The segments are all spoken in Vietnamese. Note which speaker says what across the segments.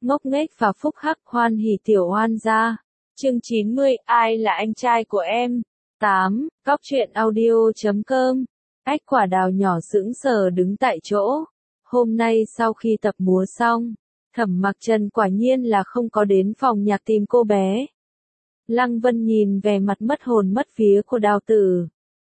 Speaker 1: ngốc nghếch và phúc hắc hoan hỉ tiểu oan gia. Chương 90, ai là anh trai của em? 8. Góc truyện audio.com. Ách Quả Đào nhỏ sững sờ đứng tại chỗ. Hôm nay sau khi tập múa xong, Thẩm Mặc Trần quả nhiên là không có đến phòng nhạc tìm cô bé. Lăng Vân nhìn vẻ mặt mất hồn mất vía của Đào Tử.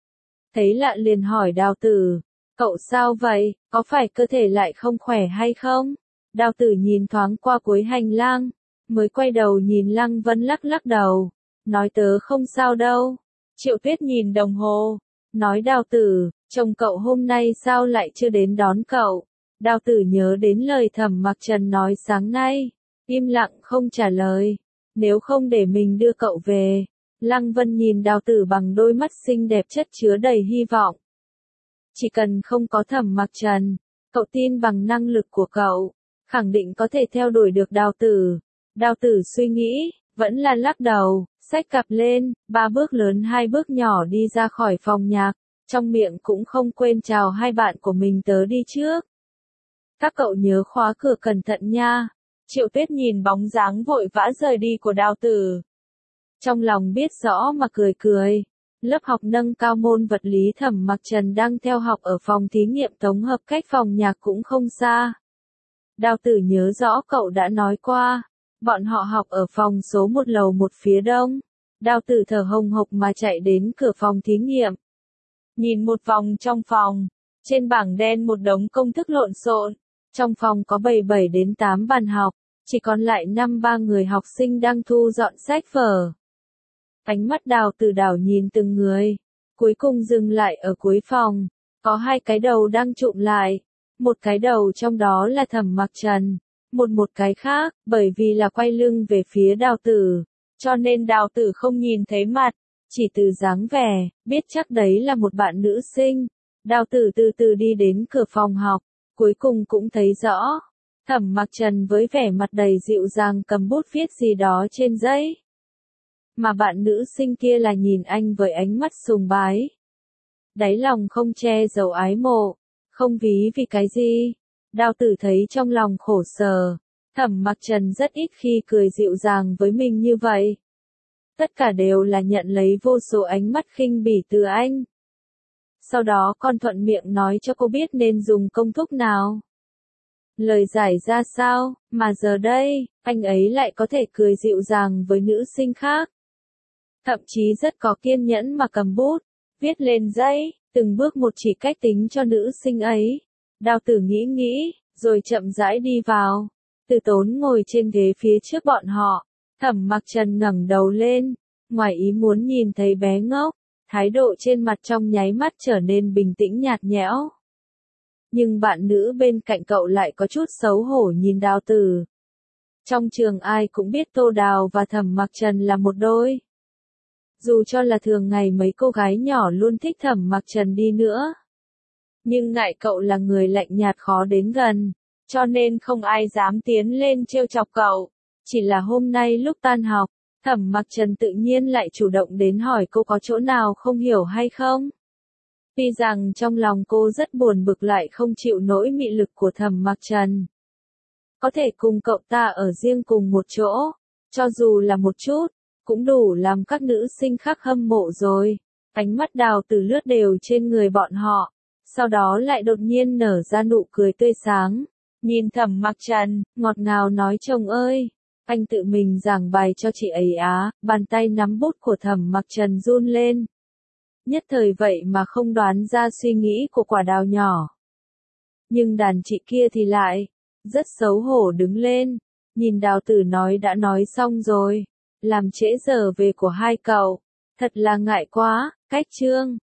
Speaker 1: Thấy lạ liền hỏi Đào Tử, cậu sao vậy, có phải cơ thể lại không khỏe hay không? Đào Tử nhìn thoáng qua cuối hành lang, mới quay đầu nhìn Lăng Vân lắc lắc đầu, nói tớ không sao đâu. Triệu Tuyết nhìn đồng hồ, nói Đào Tử, chồng cậu hôm nay sao lại chưa đến đón cậu? Đào Tử nhớ đến lời Thẩm Mặc Trần nói sáng nay, im lặng không trả lời, nếu không để mình đưa cậu về. Lăng Vân nhìn Đào Tử bằng đôi mắt xinh đẹp chất chứa đầy hy vọng. Chỉ cần không có Thẩm Mặc Trần, cậu tin bằng năng lực của cậu, khẳng định có thể theo đuổi được Đào Tử. Đào Tử suy nghĩ, vẫn là lắc đầu, xách cặp lên, 3 bước lớn 2 bước nhỏ đi ra khỏi phòng nhạc, trong miệng cũng không quên chào hai bạn của mình tớ đi trước. Các cậu nhớ khóa cửa cẩn thận nha. Triệu Tuyết nhìn bóng dáng vội vã rời đi của Đào Tử. Trong lòng biết rõ mà cười cười. Lớp học nâng cao môn vật lý Thẩm Mặc Trần đang theo học ở phòng thí nghiệm tổng hợp cách phòng nhạc cũng không xa. Đào Tử nhớ rõ cậu đã nói qua, bọn họ học ở phòng số 1 lầu 1 phía đông. Đào Tử thở hồng hộc mà chạy đến cửa phòng thí nghiệm. Nhìn một vòng trong phòng, trên bảng đen một đống công thức lộn xộn. Trong phòng có 7 đến 8 bàn học, chỉ còn lại 3 người học sinh đang thu dọn sách vở. Ánh mắt Đào Tử đảo nhìn từng người, cuối cùng dừng lại ở cuối phòng, có 2 cái đầu đang chụm lại, một cái đầu trong đó là Thẩm Mặc Trần, một cái khác, bởi vì là quay lưng về phía Đào Tử, cho nên Đào Tử không nhìn thấy mặt, chỉ từ dáng vẻ, biết chắc đấy là một bạn nữ sinh. Đào Tử từ từ đi đến cửa phòng học, cuối cùng cũng thấy rõ, Thẩm Mặc Trần với vẻ mặt đầy dịu dàng cầm bút viết gì đó trên giấy. Mà bạn nữ sinh kia là nhìn anh với ánh mắt sùng bái. Đáy lòng không che giấu ái mộ, không ví vì cái gì. Đào Tử thấy trong lòng khổ sở, Thẩm Mặc Trần rất ít khi cười dịu dàng với mình như vậy. Tất cả đều là nhận lấy vô số ánh mắt khinh bỉ từ anh. Sau đó con thuận miệng nói cho cô biết nên dùng công thức nào. Lời giải ra sao, mà giờ đây, anh ấy lại có thể cười dịu dàng với nữ sinh khác. Thậm chí rất có kiên nhẫn mà cầm bút, viết lên giấy, từng bước một chỉ cách tính cho nữ sinh ấy. Đào Tử nghĩ, rồi chậm rãi đi vào. Từ Tốn ngồi trên ghế phía trước bọn họ. Thẩm Mặc Trần ngẩng đầu lên, ngoài ý muốn nhìn thấy bé ngốc, thái độ trên mặt trong nháy mắt trở nên bình tĩnh nhạt nhẽo. Nhưng bạn nữ bên cạnh cậu lại có chút xấu hổ nhìn Đào Tử. Trong trường ai cũng biết Tô Đào và Thẩm Mặc Trần là một đôi. Dù cho là thường ngày mấy cô gái nhỏ luôn thích Thẩm Mặc Trần đi nữa. Nhưng ngại cậu là người lạnh nhạt khó đến gần, cho nên không ai dám tiến lên trêu chọc cậu. Chỉ là hôm nay lúc tan học, Thẩm Mặc Trần tự nhiên lại chủ động đến hỏi cô có chỗ nào không hiểu hay không. Tuy rằng trong lòng cô rất buồn bực lại không chịu nổi mị lực của Thẩm Mặc Trần. Có thể cùng cậu ta ở riêng cùng một chỗ, cho dù là một chút, cũng đủ làm các nữ sinh khác hâm mộ rồi. Ánh mắt Đào Tử lướt đều trên người bọn họ, sau đó lại đột nhiên nở ra nụ cười tươi sáng. Nhìn Thẩm Mặc Trần, ngọt ngào nói chồng ơi, anh tự mình giảng bài cho chị ấy á. Bàn tay nắm bút của Thẩm Mặc Trần run lên. Nhất thời vậy mà không đoán ra suy nghĩ của Quả Đào nhỏ. Nhưng đàn chị kia thì lại, rất xấu hổ đứng lên, nhìn Đào Tử nói đã nói xong rồi, làm trễ giờ về của hai cậu, thật là ngại quá. Cách chương